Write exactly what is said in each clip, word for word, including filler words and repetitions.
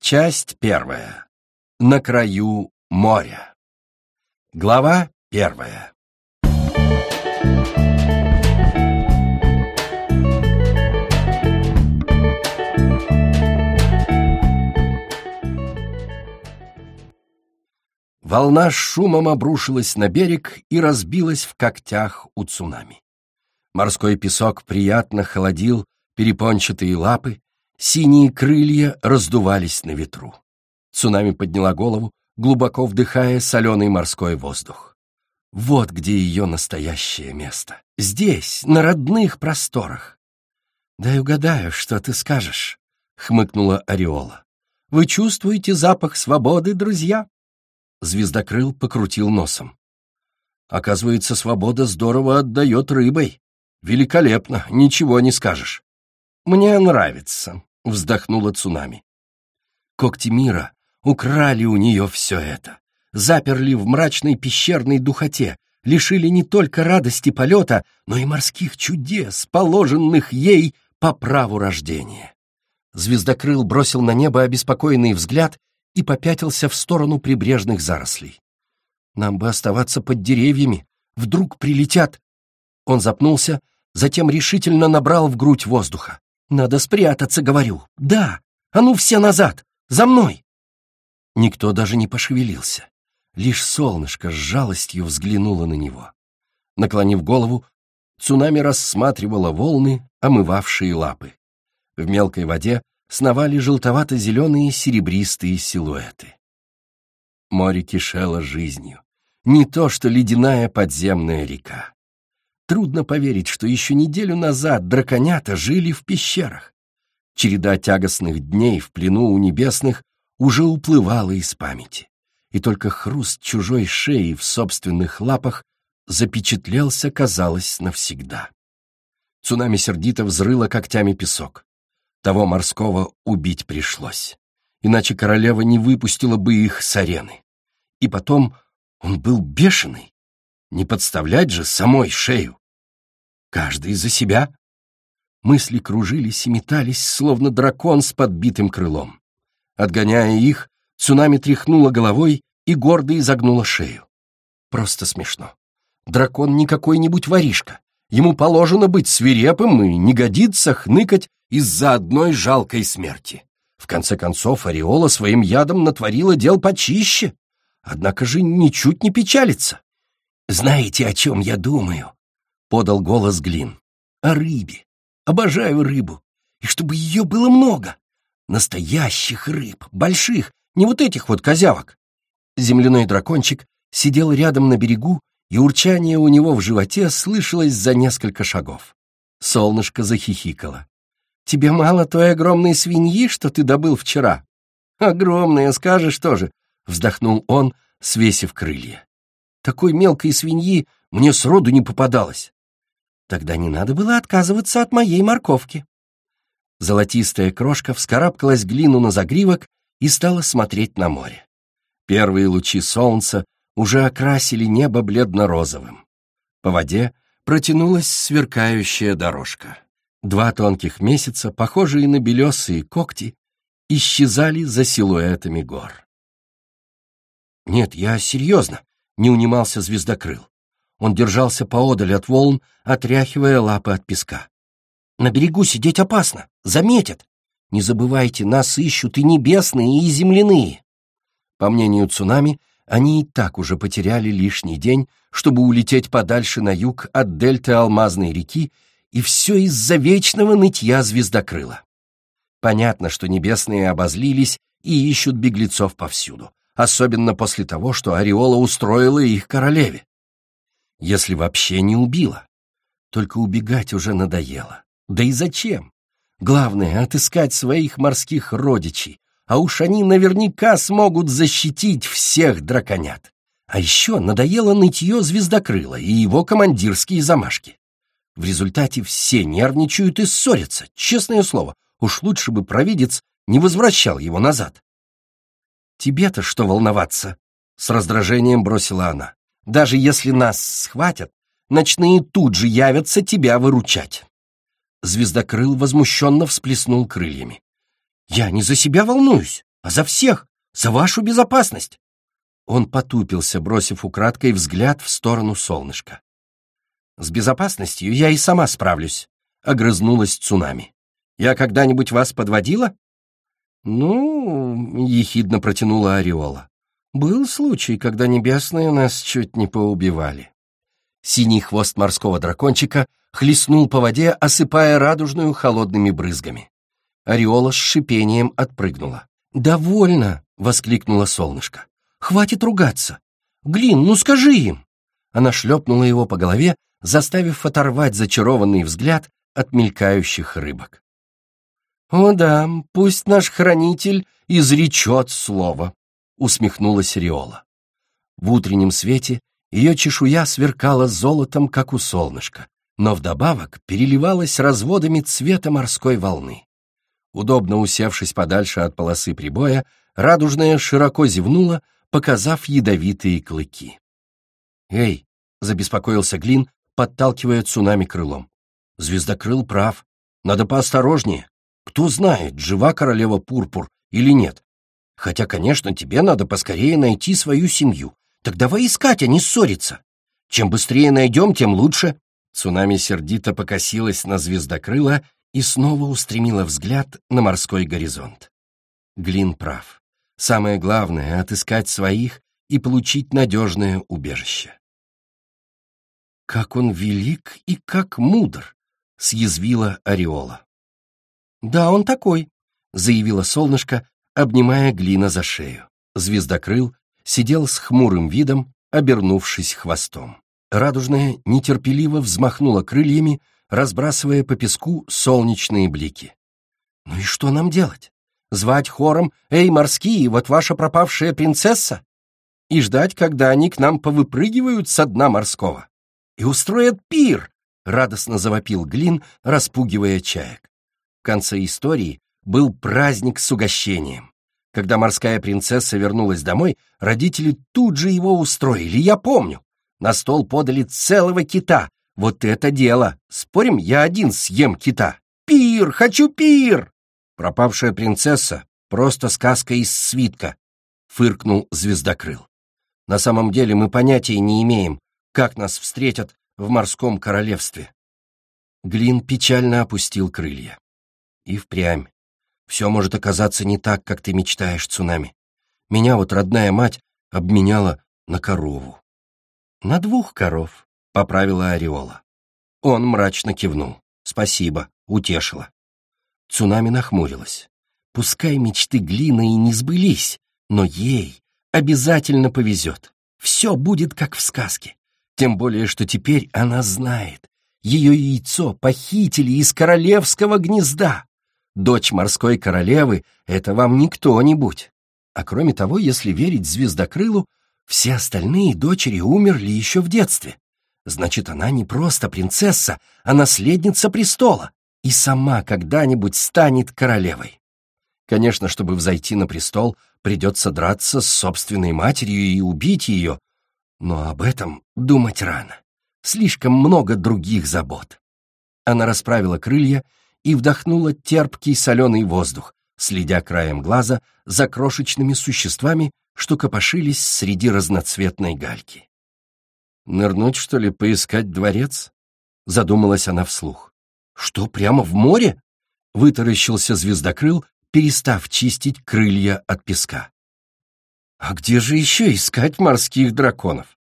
Часть первая. На краю моря. Глава первая. Волна с шумом обрушилась на берег и разбилась в когтях у цунами. Морской песок приятно холодил перепончатые лапы, синие крылья раздувались на ветру. Цунами подняла голову, глубоко вдыхая соленый морской воздух. Вот где ее настоящее место. Здесь, на родных просторах. «Дай угадаю, что ты скажешь», — хмыкнула Ореола. «Вы чувствуете запах свободы, друзья?» Звездокрыл покрутил носом. «Оказывается, свобода здорово отдает рыбой. Великолепно, ничего не скажешь». «Мне нравится», — вздохнула Цунами. Когти мира украли у нее все это, заперли в мрачной пещерной духоте, лишили не только радости полета, но и морских чудес, положенных ей по праву рождения. Звездокрыл бросил на небо обеспокоенный взгляд и попятился в сторону прибрежных зарослей. «Нам бы оставаться под деревьями, вдруг прилетят...» Он запнулся, затем решительно набрал в грудь воздуха. «Надо спрятаться, говорю. Да, а ну все назад, за мной!» Никто даже не пошевелился. Лишь солнышко с жалостью взглянуло на него. Наклонив голову, Цунами рассматривала волны, омывавшие лапы. В мелкой воде сновали желтовато-зеленые серебристые силуэты. Море кишело жизнью. Не то что ледяная подземная река. Трудно поверить, что еще неделю назад драконята жили в пещерах. Череда тягостных дней в плену у небесных уже уплывала из памяти, и только хруст чужой шеи в собственных лапах запечатлелся, казалось, навсегда. Цунами сердито взрыла когтями песок. Того морского убить пришлось, иначе королева не выпустила бы их с арены. И потом он был бешеный. Не подставлять же самой шею. Каждый за себя. Мысли кружились и метались, словно дракон с подбитым крылом. Отгоняя их, Цунами тряхнула головой и гордо изогнула шею. Просто смешно. Дракон не какой-нибудь воришка. Ему положено быть свирепым и не годится хныкать из-за одной жалкой смерти. В конце концов, Ореола своим ядом натворила дел почище. Однако же ничуть не печалится. «Знаете, о чем я думаю?» — подал голос Глин. «О рыбе. Обожаю рыбу. И чтобы ее было много. Настоящих рыб, больших, не вот этих вот козявок». Земляной дракончик сидел рядом на берегу, и урчание у него в животе слышалось за несколько шагов. Солнышко захихикало. «Тебе мало той огромной свиньи, что ты добыл вчера?» «Огромная, скажешь тоже», — вздохнул он, свесив крылья. «Такой мелкой свиньи мне сроду не попадалось». «Тогда не надо было отказываться от моей морковки». Золотистая крошка вскарабкалась Глину на загривок и стала смотреть на море. Первые лучи солнца уже окрасили небо бледно-розовым. По воде протянулась сверкающая дорожка. Два тонких месяца, похожие на белесые когти, исчезали за силуэтами гор. «Нет, я серьезно», — не унимался Звездокрыл. Он держался поодаль от волн, отряхивая лапы от песка. «На берегу сидеть опасно, заметят. Не забывайте, нас ищут и небесные, и земляные». По мнению Цунами, они и так уже потеряли лишний день, чтобы улететь подальше на юг от дельты Алмазной реки, и все из-за вечного нытья Звездокрыла. Понятно, что небесные обозлились и ищут беглецов повсюду, особенно после того, что Ореола устроила их королеве. Если вообще не убила. Только убегать уже надоело. Да и зачем? Главное — отыскать своих морских родичей, а уж они наверняка смогут защитить всех драконят. А еще надоело нытье Звездокрыла и его командирские замашки. В результате все нервничают и ссорятся, честное слово. Уж лучше бы провидец не возвращал его назад. «Тебе-то что волноваться?» — с раздражением бросила она. «Даже если нас схватят, ночные тут же явятся тебя выручать». Звездокрыл возмущенно всплеснул крыльями. «Я не за себя волнуюсь, а за всех, за вашу безопасность!» Он потупился, бросив украдкой взгляд в сторону солнышка. «С безопасностью я и сама справлюсь», — огрызнулась Цунами. «Я когда-нибудь вас подводила?» «Ну...» — ехидно протянула Ореола. «Был случай, когда небесные нас чуть не поубивали». Синий хвост морского дракончика хлестнул по воде, осыпая радужную холодными брызгами. Ореола с шипением отпрыгнула. «Довольно!» — воскликнула солнышко. «Хватит ругаться! Глин, ну скажи им!» Она шлепнула его по голове, заставив оторвать зачарованный взгляд от мелькающих рыбок. «О да, пусть наш хранитель изречет слово», — усмехнулась Ореола. В утреннем свете ее чешуя сверкала золотом, как у солнышка, но вдобавок переливалась разводами цвета морской волны. Удобно усевшись подальше от полосы прибоя, радужная широко зевнула, показав ядовитые клыки. «Эй!» — забеспокоился Глин, подталкивая Цунами крылом. «Звездокрыл прав. Надо поосторожнее. Кто знает, жива королева Пурпур или нет. Хотя, конечно, тебе надо поскорее найти свою семью. Так давай искать, а не ссориться. Чем быстрее найдем, тем лучше». Цунами сердито покосилась на звездокрыла и снова устремила взгляд на морской горизонт. Глин прав. Самое главное — отыскать своих и получить надежное убежище. «Как он велик и как мудр!» — съязвила Ореола. «Да, он такой», — заявила солнышко, обнимая Глина за шею. Звездокрыл сидел с хмурым видом, обернувшись хвостом. Радужная нетерпеливо взмахнула крыльями, разбрасывая по песку солнечные блики. «Ну и что нам делать? Звать хором «Эй, морские, вот ваша пропавшая принцесса!» и ждать, когда они к нам повыпрыгивают со дна морского? И устроят пир!» — радостно завопил Глин, распугивая чаек. В конце истории был праздник с угощением. Когда морская принцесса вернулась домой, родители тут же его устроили, я помню. На стол подали целого кита. Вот это дело! Спорим, я один съем кита. Пир! Хочу пир! Пропавшая принцесса — просто сказка из свитка, — фыркнул звездокрыл. На самом деле мы понятия не имеем, как нас встретят в морском королевстве. Глин печально опустил крылья. И впрямь. Все может оказаться не так, как ты мечтаешь, Цунами. Меня вот родная мать обменяла на корову. На двух коров, — поправила Ореола. Он мрачно кивнул. Спасибо, утешила. Цунами нахмурилась. Пускай мечты Глина и не сбылись, но ей обязательно повезет. Все будет как в сказке. Тем более, что теперь она знает. Ее яйцо похитили из королевского гнезда. Дочь морской королевы — это вам не кто-нибудь. А кроме того, если верить звездокрылу, все остальные дочери умерли еще в детстве. Значит, она не просто принцесса, а наследница престола и сама когда-нибудь станет королевой. Конечно, чтобы взойти на престол, придется драться с собственной матерью и убить ее, но об этом думать рано. Слишком много других забот. Она расправила крылья и вдохнула терпкий соленый воздух, следя краем глаза за крошечными существами, что копошились среди разноцветной гальки. «Нырнуть, что ли, поискать дворец?» — задумалась она вслух. «Что, прямо в море?» — вытаращился звездокрыл, перестав чистить крылья от песка. «А где же еще искать морских драконов?»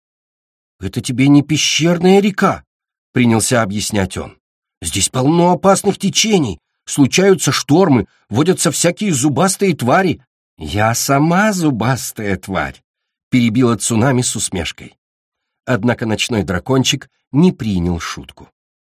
«Это тебе не пещерная река», — принялся объяснять он. «Здесь полно опасных течений, случаются штормы, водятся всякие зубастые твари». «Я сама зубастая тварь», — перебила Цунами с усмешкой. Однако ночной дракончик не принял шутку.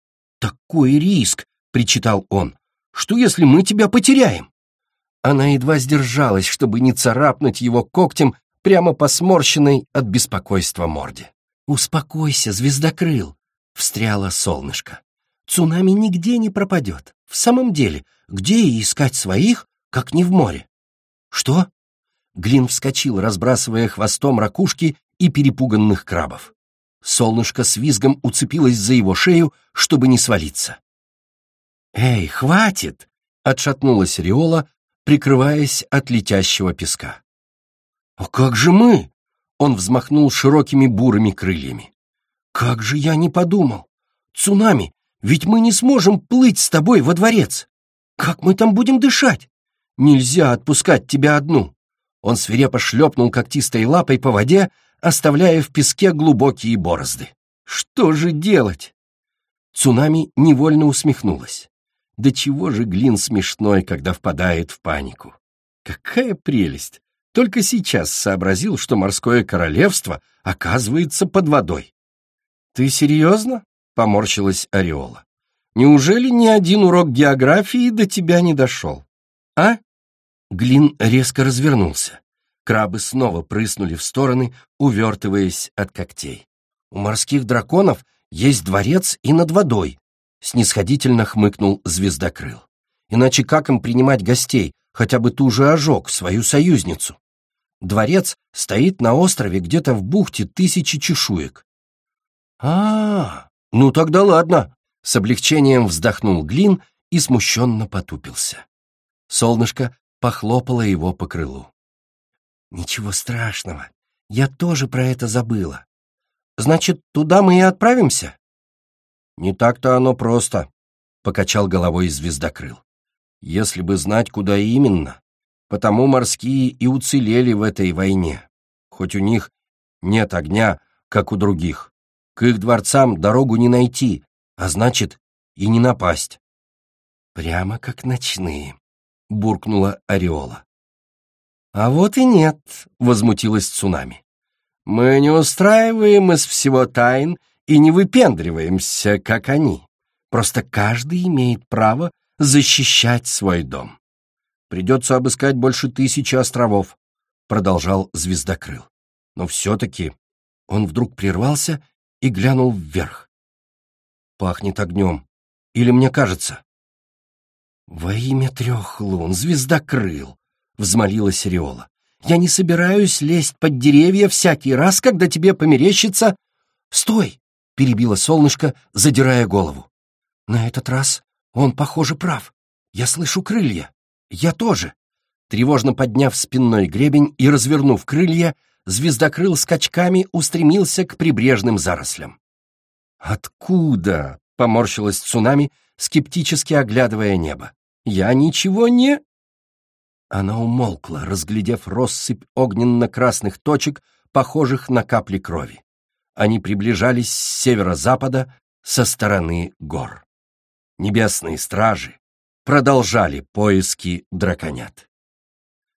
«Такой риск», — причитал он, — «что если мы тебя потеряем?» Она едва сдержалась, чтобы не царапнуть его когтем прямо по сморщенной от беспокойства морде. «Успокойся, звездокрыл», — встряло солнышко. «Цунами нигде не пропадет. В самом деле, где и искать своих, как не в море?» «Что?» Глин вскочил, разбрасывая хвостом ракушки и перепуганных крабов. Солнышко с визгом уцепилось за его шею, чтобы не свалиться. «Эй, хватит!» — отшатнулась Ореола, прикрываясь от летящего песка. «А как же мы?» — он взмахнул широкими бурыми крыльями. «Как же я не подумал! Цунами, ведь мы не сможем плыть с тобой во дворец! Как мы там будем дышать? Нельзя отпускать тебя одну!» Он свирепо шлепнул когтистой лапой по воде, оставляя в песке глубокие борозды. «Что же делать?» Цунами невольно усмехнулась. Да чего же Глин смешной, когда впадает в панику? Какая прелесть! Только сейчас сообразил, что морское королевство оказывается под водой. «Ты серьезно?» — поморщилась Ореола. «Неужели ни один урок географии до тебя не дошел? А?» Глин резко развернулся. Крабы снова прыснули в стороны, увертываясь от когтей. «У морских драконов есть дворец и над водой», — снисходительно хмыкнул Звездокрыл. «Иначе как им принимать гостей, хотя бы ту же Ожог, свою союзницу? Дворец стоит на острове где-то в бухте Тысячи Чешуек». «А, ну тогда ладно», — с облегчением вздохнул Глин и смущенно потупился. Солнышко похлопало его по крылу. «Ничего страшного, я тоже про это забыла. Значит, туда мы и отправимся?» «Не так-то оно просто», — покачал головой Звездокрыл. «Если бы знать, куда именно, потому морские и уцелели в этой войне, хоть у них нет огня, как у других. К их дворцам дорогу не найти, а значит, и не напасть». «Прямо как ночные», — буркнула Ореола. «А вот и нет», — возмутилась Цунами. «Мы не устраиваем из всего тайн и не выпендриваемся, как они. Просто каждый имеет право защищать свой дом. Придется обыскать больше тысячи островов», — продолжал Звездокрыл. «Но все-таки...» Он вдруг прервался и глянул вверх. «Пахнет огнем. Или мне кажется?» «Во имя трех лун, Звездокрыл!» — взмолилась Ореола. «Я не собираюсь лезть под деревья всякий раз, когда тебе померещится...» «Стой!» — перебило солнышко, задирая голову. «На этот раз он, похоже, прав. Я слышу крылья. Я тоже». Тревожно подняв спинной гребень и развернув крылья, Звездокрыл скачками устремился к прибрежным зарослям. «Откуда?» — поморщилась Цунами, скептически оглядывая небо. «Я ничего не...» Она умолкла, разглядев россыпь огненно-красных точек, похожих на капли крови. Они приближались с северо-запада, со стороны гор. Небесные стражи продолжали поиски драконят.